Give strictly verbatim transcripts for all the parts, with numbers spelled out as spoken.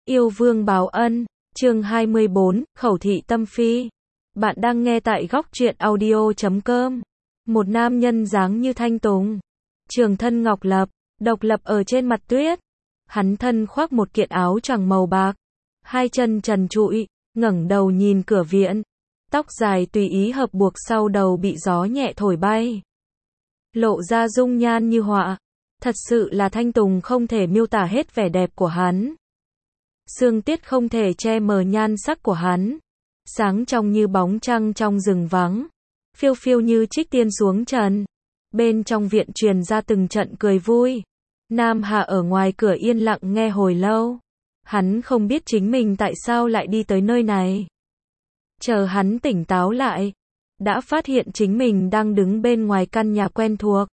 Yêu vương báo ân, chương hai mươi bốn, khẩu thị tâm phi. Bạn đang nghe tại góc truyện audio chấm com. Một nam nhân dáng như thanh tùng, trường thân ngọc lập, độc lập ở trên mặt tuyết. Hắn thân khoác một kiện áo choàng màu bạc, hai chân trần trụi, ngẩng đầu nhìn cửa viện. Tóc dài tùy ý hợp buộc sau đầu bị gió nhẹ thổi bay, lộ ra dung nhan như họa. Thật sự là thanh tùng không thể miêu tả hết vẻ đẹp của hắn. Sương tiết không thể che mờ nhan sắc của hắn. Sáng trong như bóng trăng trong rừng vắng, phiêu phiêu như trích tiên xuống trần. Bên trong viện truyền ra từng trận cười vui. Nam Hà ở ngoài cửa yên lặng nghe hồi lâu. Hắn không biết chính mình tại sao lại đi tới nơi này. Chờ hắn tỉnh táo lại, đã phát hiện chính mình đang đứng bên ngoài căn nhà quen thuộc.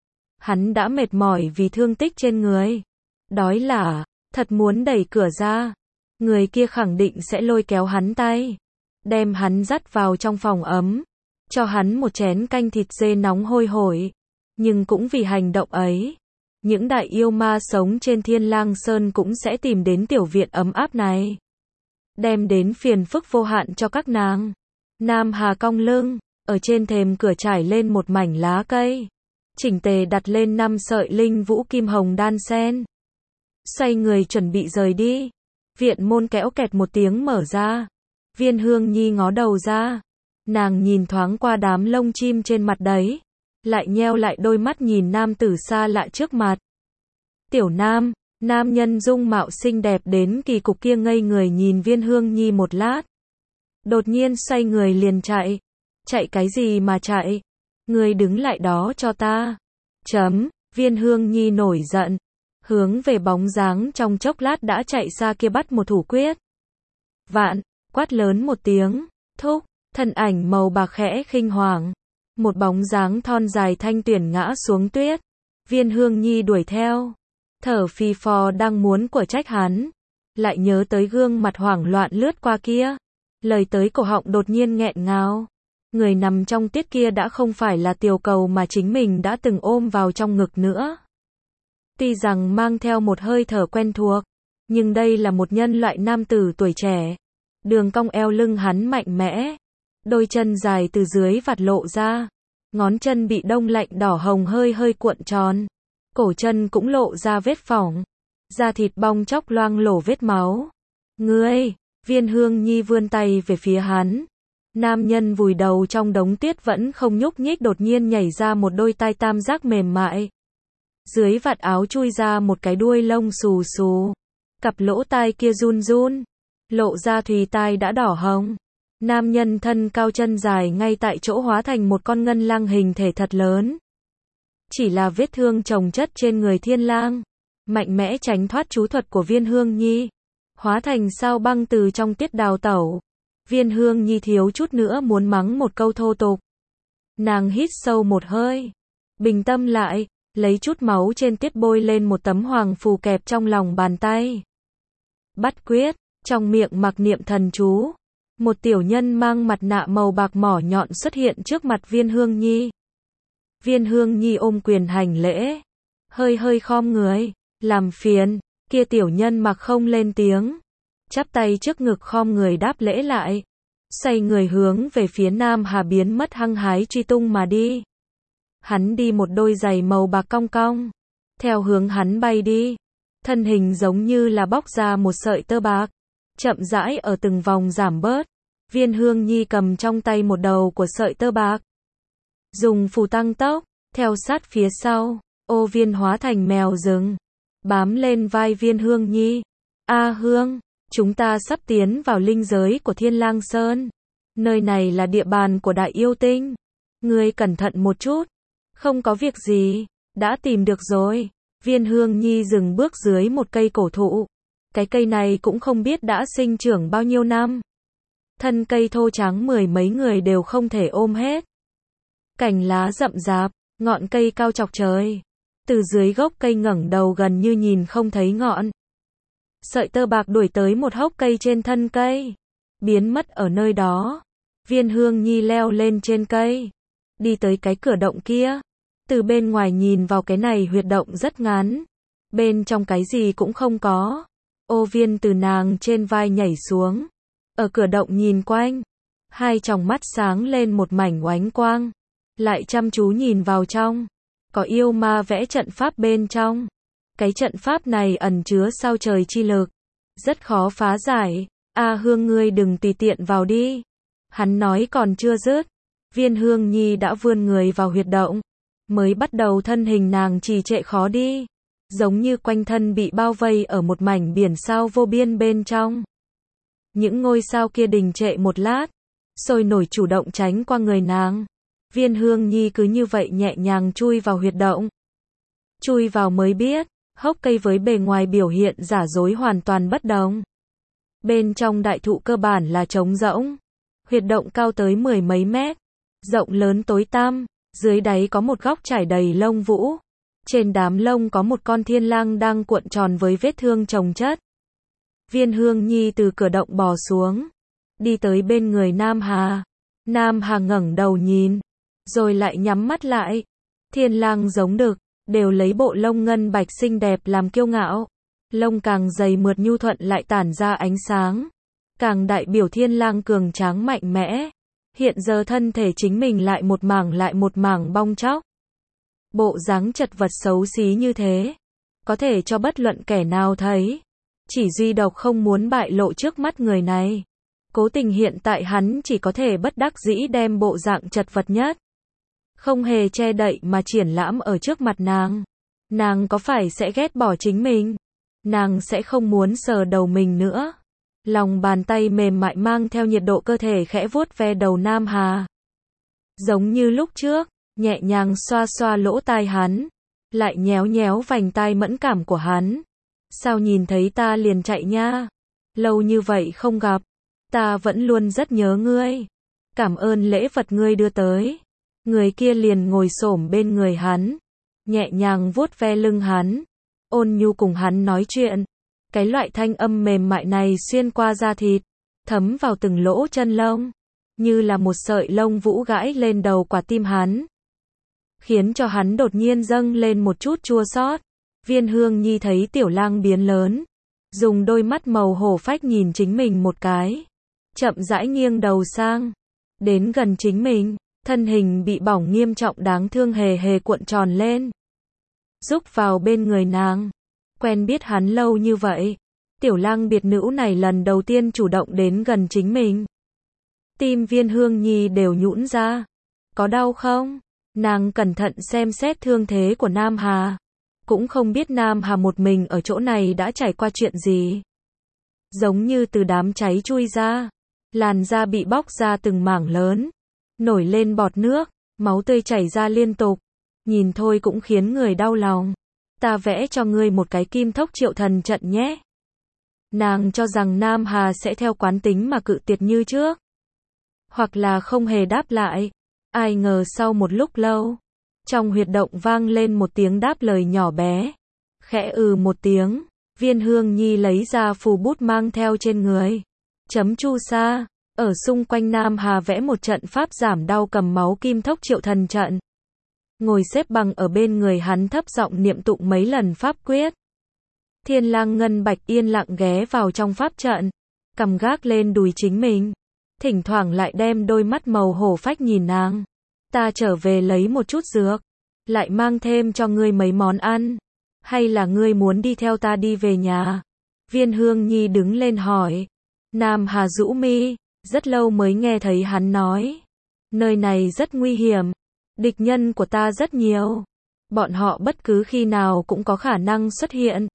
Hắn đã mệt mỏi vì thương tích trên người. Đói lả, thật muốn đẩy cửa ra. Người kia khẳng định sẽ lôi kéo hắn tay, đem hắn dắt vào trong phòng ấm, cho hắn một chén canh thịt dê nóng hôi hổi. Nhưng cũng vì hành động ấy, những đại yêu ma sống trên Thiên Lang Sơn cũng sẽ tìm đến tiểu viện ấm áp này, đem đến phiền phức vô hạn cho các nàng. Nam Hà cong lưng, ở trên thềm cửa trải lên một mảnh lá cây, chỉnh tề đặt lên năm sợi linh vũ kim hồng đan sen. Xoay người chuẩn bị rời đi. Viện môn kéo kẹt một tiếng mở ra. Viên Hương Nhi ngó đầu ra. Nàng nhìn thoáng qua đám lông chim trên mặt đấy, lại nheo lại đôi mắt nhìn nam tử xa lạ trước mặt. Tiểu Nam, nam nhân dung mạo xinh đẹp đến kỳ cục kia ngây người nhìn Viên Hương Nhi một lát. Đột nhiên xoay người liền chạy. Chạy cái gì mà chạy? Ngươi đứng lại đó cho ta. Chấm, Viên Hương Nhi nổi giận, hướng về bóng dáng trong chốc lát đã chạy xa kia bắt một thủ quyết. Vạn, quát lớn một tiếng, thúc, thân ảnh màu bạc khẽ khinh hoàng. Một bóng dáng thon dài thanh tuyển ngã xuống tuyết. Viên Hương Nhi đuổi theo, thở phì phò đang muốn của trách hắn, lại nhớ tới gương mặt hoảng loạn lướt qua kia. Lời tới cổ họng đột nhiên nghẹn ngào. Người nằm trong tuyết kia đã không phải là tiểu cầu mà chính mình đã từng ôm vào trong ngực nữa. Tuy rằng mang theo một hơi thở quen thuộc, nhưng đây là một nhân loại nam tử tuổi trẻ. Đường cong eo lưng hắn mạnh mẽ, đôi chân dài từ dưới vạt lộ ra, ngón chân bị đông lạnh đỏ hồng hơi hơi cuộn tròn, cổ chân cũng lộ ra vết phỏng, da thịt bong chóc loang lổ vết máu. Ngươi, Viên Hương Nhi vươn tay về phía hắn. Nam nhân vùi đầu trong đống tuyết vẫn không nhúc nhích đột nhiên nhảy ra một đôi tai tam giác mềm mại. Dưới vạt áo chui ra một cái đuôi lông xù xù. Cặp lỗ tai kia run run, lộ ra thùy tai đã đỏ hồng. Nam nhân thân cao chân dài ngay tại chỗ hóa thành một con ngân lang hình thể thật lớn. Chỉ là vết thương chồng chất trên người thiên lang, mạnh mẽ tránh thoát chú thuật của Viên Hương Nhi, hóa thành sao băng từ trong tuyết đào tẩu. Viên Hương Nhi thiếu chút nữa muốn mắng một câu thô tục. Nàng hít sâu một hơi, bình tâm lại, lấy chút máu trên tuyết bôi lên một tấm hoàng phù kẹp trong lòng bàn tay. Bắt quyết, trong miệng mặc niệm thần chú. Một tiểu nhân mang mặt nạ màu bạc mỏ nhọn xuất hiện trước mặt Viên Hương Nhi. Viên Hương Nhi ôm quyền hành lễ, hơi hơi khom người, làm phiền. Kia tiểu nhân mặc không lên tiếng, chắp tay trước ngực khom người đáp lễ lại, xoay người hướng về phía Nam Hà biến mất hăng hái truy tung mà đi. Hắn đi một đôi giày màu bạc cong cong, theo hướng hắn bay đi, thân hình giống như là bóc ra một sợi tơ bạc, chậm rãi ở từng vòng giảm bớt. Viên Hương Nhi cầm trong tay một đầu của sợi tơ bạc, dùng phù tăng tốc, theo sát phía sau. Ô Viên hóa thành mèo rừng, bám lên vai Viên Hương Nhi. A Hương, chúng ta sắp tiến vào linh giới của Thiên Lang Sơn. Nơi này là địa bàn của đại yêu tinh. Ngươi cẩn thận một chút. Không có việc gì, đã tìm được rồi. Viên Hương Nhi dừng bước dưới một cây cổ thụ. Cái cây này cũng không biết đã sinh trưởng bao nhiêu năm. Thân cây thô trắng mười mấy người đều không thể ôm hết. Cành lá rậm rạp, ngọn cây cao chọc trời. Từ dưới gốc cây ngẩng đầu gần như nhìn không thấy ngọn. Sợi tơ bạc đuổi tới một hốc cây trên thân cây, biến mất ở nơi đó. Viên Hương Nhi leo lên trên cây, đi tới cái cửa động kia. Từ bên ngoài nhìn vào cái này huyệt động rất ngắn, bên trong cái gì cũng không có. Ô Viên từ nàng trên vai nhảy xuống. Ở cửa động nhìn quanh. Hai tròng mắt sáng lên một mảnh oánh quang. Lại chăm chú nhìn vào trong. Có yêu ma vẽ trận pháp bên trong. Cái trận pháp này ẩn chứa sao trời chi lực. Rất khó phá giải. A Hương ngươi đừng tùy tiện vào đi. Hắn nói còn chưa dứt. Viên Hương Nhi đã vươn người vào huyệt động. Mới bắt đầu thân hình nàng trì trệ khó đi. Giống như quanh thân bị bao vây ở một mảnh biển sao vô biên bên trong. Những ngôi sao kia đình trệ một lát. Sôi nổi chủ động tránh qua người nàng. Viên Hương Nhi cứ như vậy nhẹ nhàng chui vào huyệt động. Chui vào mới biết, hốc cây với bề ngoài biểu hiện giả dối hoàn toàn bất đồng. Bên trong đại thụ cơ bản là trống rỗng. Huyệt động cao tới mười mấy mét. Rộng lớn tối tăm. Dưới đáy có một góc trải đầy lông vũ. Trên đám lông có một con thiên lang đang cuộn tròn với vết thương chồng chất. Viên Hương Nhi từ cửa động bò xuống. Đi tới bên người Nam Hà. Nam Hà ngẩng đầu nhìn. Rồi lại nhắm mắt lại. Thiên lang giống đực. Đều lấy bộ lông ngân bạch xinh đẹp làm kiêu ngạo. Lông càng dày mượt nhu thuận lại tản ra ánh sáng. Càng đại biểu thiên lang cường tráng mạnh mẽ. Hiện giờ thân thể chính mình lại một mảng lại một mảng bong tróc. Bộ dáng chật vật xấu xí như thế. Có thể cho bất luận kẻ nào thấy. Chỉ duy độc không muốn bại lộ trước mắt người này. Cố tình hiện tại hắn chỉ có thể bất đắc dĩ đem bộ dạng chật vật nhất. Không hề che đậy mà triển lãm ở trước mặt nàng. Nàng có phải sẽ ghét bỏ chính mình? Nàng sẽ không muốn sờ đầu mình nữa. Lòng bàn tay mềm mại mang theo nhiệt độ cơ thể khẽ vuốt ve đầu Nam Hà. Giống như lúc trước, nhẹ nhàng xoa xoa lỗ tai hắn. Lại nhéo nhéo vành tai mẫn cảm của hắn. Sao nhìn thấy ta liền chạy nha? Lâu như vậy không gặp. Ta vẫn luôn rất nhớ ngươi. Cảm ơn lễ vật ngươi đưa tới. Người kia liền ngồi xổm bên người hắn. Nhẹ nhàng vuốt ve lưng hắn. Ôn nhu cùng hắn nói chuyện. Cái loại thanh âm mềm mại này xuyên qua da thịt. Thấm vào từng lỗ chân lông. Như là một sợi lông vũ gãi lên đầu quả tim hắn. Khiến cho hắn đột nhiên dâng lên một chút chua xót. Viên Hương Nhi thấy tiểu lang biến lớn. Dùng đôi mắt màu hổ phách nhìn chính mình một cái. Chậm rãi nghiêng đầu sang. Đến gần chính mình. Thân hình bị bỏng nghiêm trọng đáng thương hề hề cuộn tròn lên. Rúc vào bên người nàng. Quen biết hắn lâu như vậy. Tiểu lang biệt nữ này lần đầu tiên chủ động đến gần chính mình. Tim Viên Hương Nhi đều nhũn ra. Có đau không? Nàng cẩn thận xem xét thương thế của Nam Hà. Cũng không biết Nam Hà một mình ở chỗ này đã trải qua chuyện gì. Giống như từ đám cháy chui ra. Làn da bị bóc ra từng mảng lớn. Nổi lên bọt nước. Máu tươi chảy ra liên tục. Nhìn thôi cũng khiến người đau lòng. Ta vẽ cho ngươi một cái kim thốc triệu thần trận nhé. Nàng cho rằng Nam Hà sẽ theo quán tính mà cự tuyệt như trước. Hoặc là không hề đáp lại. Ai ngờ sau một lúc lâu. Trong huyệt động vang lên một tiếng đáp lời nhỏ bé. Khẽ ừ một tiếng. Viên Hương Nhi lấy ra phù bút mang theo trên người. Chấm chu sa. Ở xung quanh Nam Hà vẽ một trận pháp giảm đau cầm máu kim thốc triệu thần trận. Ngồi xếp bằng ở bên người hắn thấp giọng niệm tụng mấy lần pháp quyết. Thiên lang ngân bạch yên lặng ghé vào trong pháp trận. Cầm gác lên đùi chính mình. Thỉnh thoảng lại đem đôi mắt màu hổ phách nhìn nàng. Ta trở về lấy một chút dược. Lại mang thêm cho ngươi mấy món ăn. Hay là ngươi muốn đi theo ta đi về nhà? Viên Hương Nhi đứng lên hỏi. Nam Hà rũ mi. Rất lâu mới nghe thấy hắn nói. Nơi này rất nguy hiểm. Địch nhân của ta rất nhiều. Bọn họ bất cứ khi nào cũng có khả năng xuất hiện.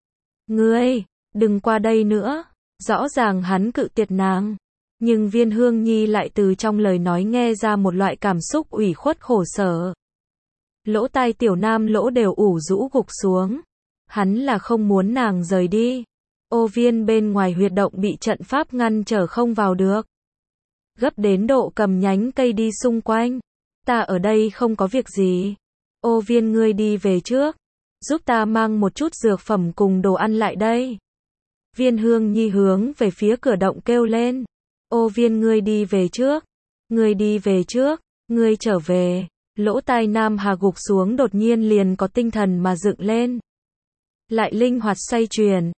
Ngươi, đừng qua đây nữa. Rõ ràng hắn cự tuyệt nàng. Nhưng Viên Hương Nhi lại từ trong lời nói nghe ra một loại cảm xúc ủy khuất khổ sở. Lỗ tai tiểu nam lỗ đều ủ rũ gục xuống. Hắn là không muốn nàng rời đi. Ô Viên bên ngoài huyệt động bị trận pháp ngăn trở không vào được. Gấp đến độ cầm nhánh cây đi xung quanh. Ta ở đây không có việc gì. Ô Viên ngươi đi về trước. Giúp ta mang một chút dược phẩm cùng đồ ăn lại đây. Viên Hương Nhi hướng về phía cửa động kêu lên. Ô Viên ngươi đi về trước. Ngươi đi về trước. Ngươi trở về. Lỗ tai Nam Hà gục xuống đột nhiên liền có tinh thần mà dựng lên. Lại linh hoạt xoay chuyển.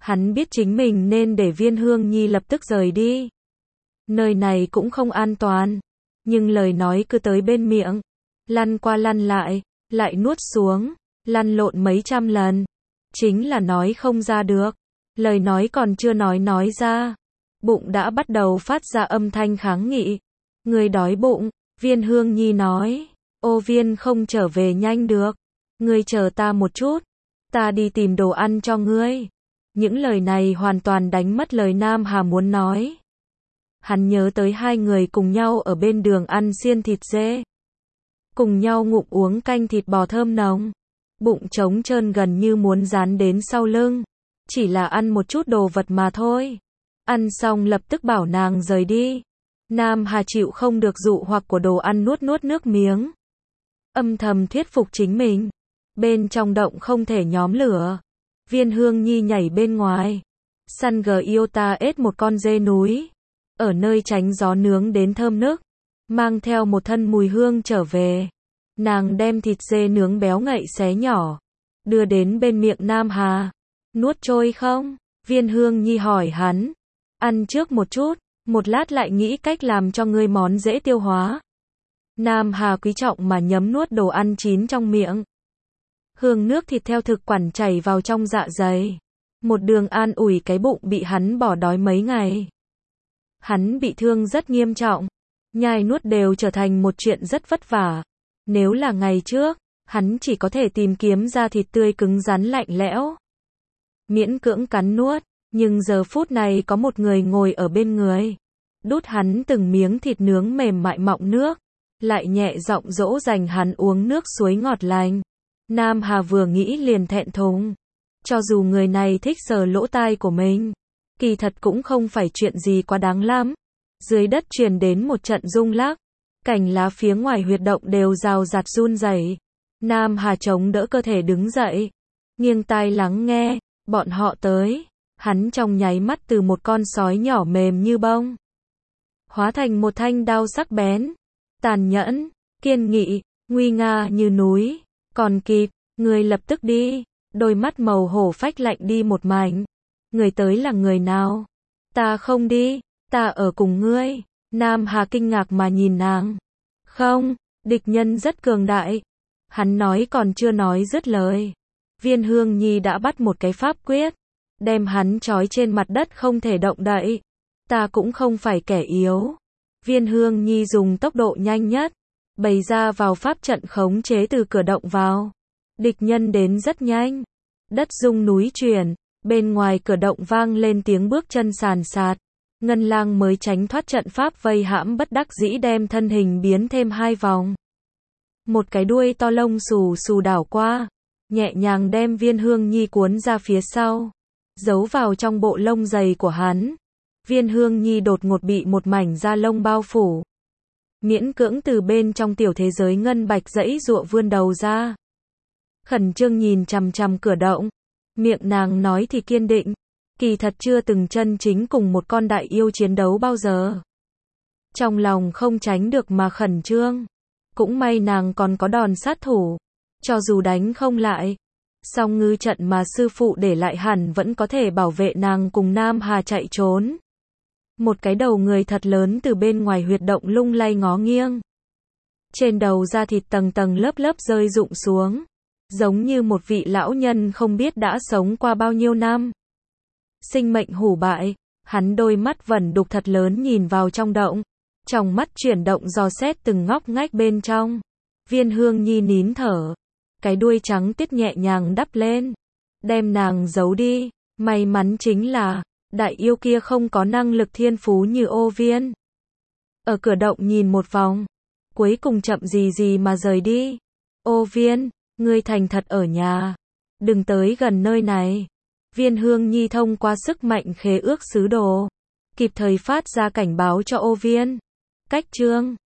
Hắn biết chính mình nên để Viên Hương Nhi lập tức rời đi. Nơi này cũng không an toàn. Nhưng lời nói cứ tới bên miệng. Lăn qua lăn lại, lại nuốt xuống, lăn lộn mấy trăm lần. Chính là nói không ra được. Lời nói còn chưa nói nói ra. Bụng đã bắt đầu phát ra âm thanh kháng nghị. Người đói bụng, Viên Hương Nhi nói. Ô Viên không trở về nhanh được. Ngươi chờ ta một chút. Ta đi tìm đồ ăn cho ngươi. Những lời này hoàn toàn đánh mất lời Nam Hà muốn nói. Hắn nhớ tới hai người cùng nhau ở bên đường ăn xiên thịt dê. Cùng nhau ngụm uống canh thịt bò thơm nồng. Bụng trống trơn gần như muốn dán đến sau lưng. Chỉ là ăn một chút đồ vật mà thôi. Ăn xong lập tức bảo nàng rời đi. Nam Hà chịu không được dụ hoặc của đồ ăn, nuốt nuốt nước miếng. Âm thầm thuyết phục chính mình. Bên trong động không thể nhóm lửa. Viên Hương Nhi nhảy bên ngoài. Săn Giota ết một con dê núi. Ở nơi tránh gió nướng đến thơm nức. Mang theo một thân mùi hương trở về. Nàng đem thịt dê nướng béo ngậy xé nhỏ. Đưa đến bên miệng Nam Hà. Nuốt trôi không? Viên Hương Nhi hỏi hắn. Ăn trước một chút. Một lát lại nghĩ cách làm cho ngươi món dễ tiêu hóa. Nam Hà quý trọng mà nhấm nuốt đồ ăn chín trong miệng. Hương nước thịt theo thực quản chảy vào trong dạ dày. Một đường an ủi cái bụng bị hắn bỏ đói mấy ngày. Hắn bị thương rất nghiêm trọng. Nhai nuốt đều trở thành một chuyện rất vất vả. Nếu là ngày trước, hắn chỉ có thể tìm kiếm ra thịt tươi cứng rắn lạnh lẽo. Miễn cưỡng cắn nuốt. Nhưng giờ phút này có một người ngồi ở bên người. Đút hắn từng miếng thịt nướng mềm mại mọng nước. Lại nhẹ giọng dỗ dành hắn uống nước suối ngọt lành. Nam Hà vừa nghĩ liền thẹn thùng. Cho dù người này thích sờ lỗ tai của mình. Kỳ thật cũng không phải chuyện gì quá đáng lắm. Dưới đất truyền đến một trận rung lắc. Cành lá phía ngoài huyệt động đều rào rạt run rẩy. Nam Hà chống đỡ cơ thể đứng dậy. Nghiêng tai lắng nghe. Bọn họ tới. Hắn trong nháy mắt từ một con sói nhỏ mềm như bông. Hóa thành một thanh đao sắc bén. Tàn nhẫn, kiên nghị, nguy nga như núi. Còn kịp, người lập tức đi. Đôi mắt màu hổ phách lạnh đi một mảnh. Người tới là người nào? Ta không đi, ta ở cùng ngươi. Nam Hà kinh ngạc mà nhìn nàng. Không, địch nhân rất cường đại. Hắn nói còn chưa nói dứt lời. Viên Hương Nhi đã bắt một cái pháp quyết. Đem hắn trói trên mặt đất không thể động đậy. Ta cũng không phải kẻ yếu. Viên Hương Nhi dùng tốc độ nhanh nhất. Bày ra vào pháp trận khống chế từ cửa động vào. Địch nhân đến rất nhanh. Đất rung núi chuyển. Bên ngoài cửa động vang lên tiếng bước chân sàn sạt. Ngân Lang mới tránh thoát trận pháp vây hãm bất đắc dĩ đem thân hình biến thêm hai vòng. Một cái đuôi to lông xù xù đảo qua. Nhẹ nhàng đem Viên Hương Nhi cuốn ra phía sau. Giấu vào trong bộ lông dày của hắn. Viên Hương Nhi đột ngột bị một mảnh da lông bao phủ. Miễn cưỡng từ bên trong tiểu thế giới ngân bạch dãy dụa vươn đầu ra. Khẩn trương nhìn chằm chằm cửa động. Miệng nàng nói thì kiên định. Kỳ thật chưa từng chân chính cùng một con đại yêu chiến đấu bao giờ. Trong lòng không tránh được mà khẩn trương. Cũng may nàng còn có đòn sát thủ. Cho dù đánh không lại. Song ngư trận mà sư phụ để lại hẳn vẫn có thể bảo vệ nàng cùng Nam Hà chạy trốn. Một cái đầu người thật lớn từ bên ngoài huyệt động lung lay ngó nghiêng. Trên đầu da thịt tầng tầng lớp lớp rơi rụng xuống. Giống như một vị lão nhân không biết đã sống qua bao nhiêu năm. Sinh mệnh hủ bại, hắn đôi mắt vẩn đục thật lớn nhìn vào trong động. Trong mắt chuyển động dò xét từng ngóc ngách bên trong. Viên Hương Nhi nín thở. Cái đuôi trắng tiết nhẹ nhàng đắp lên. Đem nàng giấu đi. May mắn chính là, đại yêu kia không có năng lực thiên phú như Ô Viên. Ở cửa động nhìn một vòng. Cuối cùng chậm gì gì mà rời đi. Ô Viên, ngươi thành thật ở nhà. Đừng tới gần nơi này. Viên Hương Nhi thông qua sức mạnh khế ước sứ đồ. Kịp thời phát ra cảnh báo cho Ô Viên. Cách chương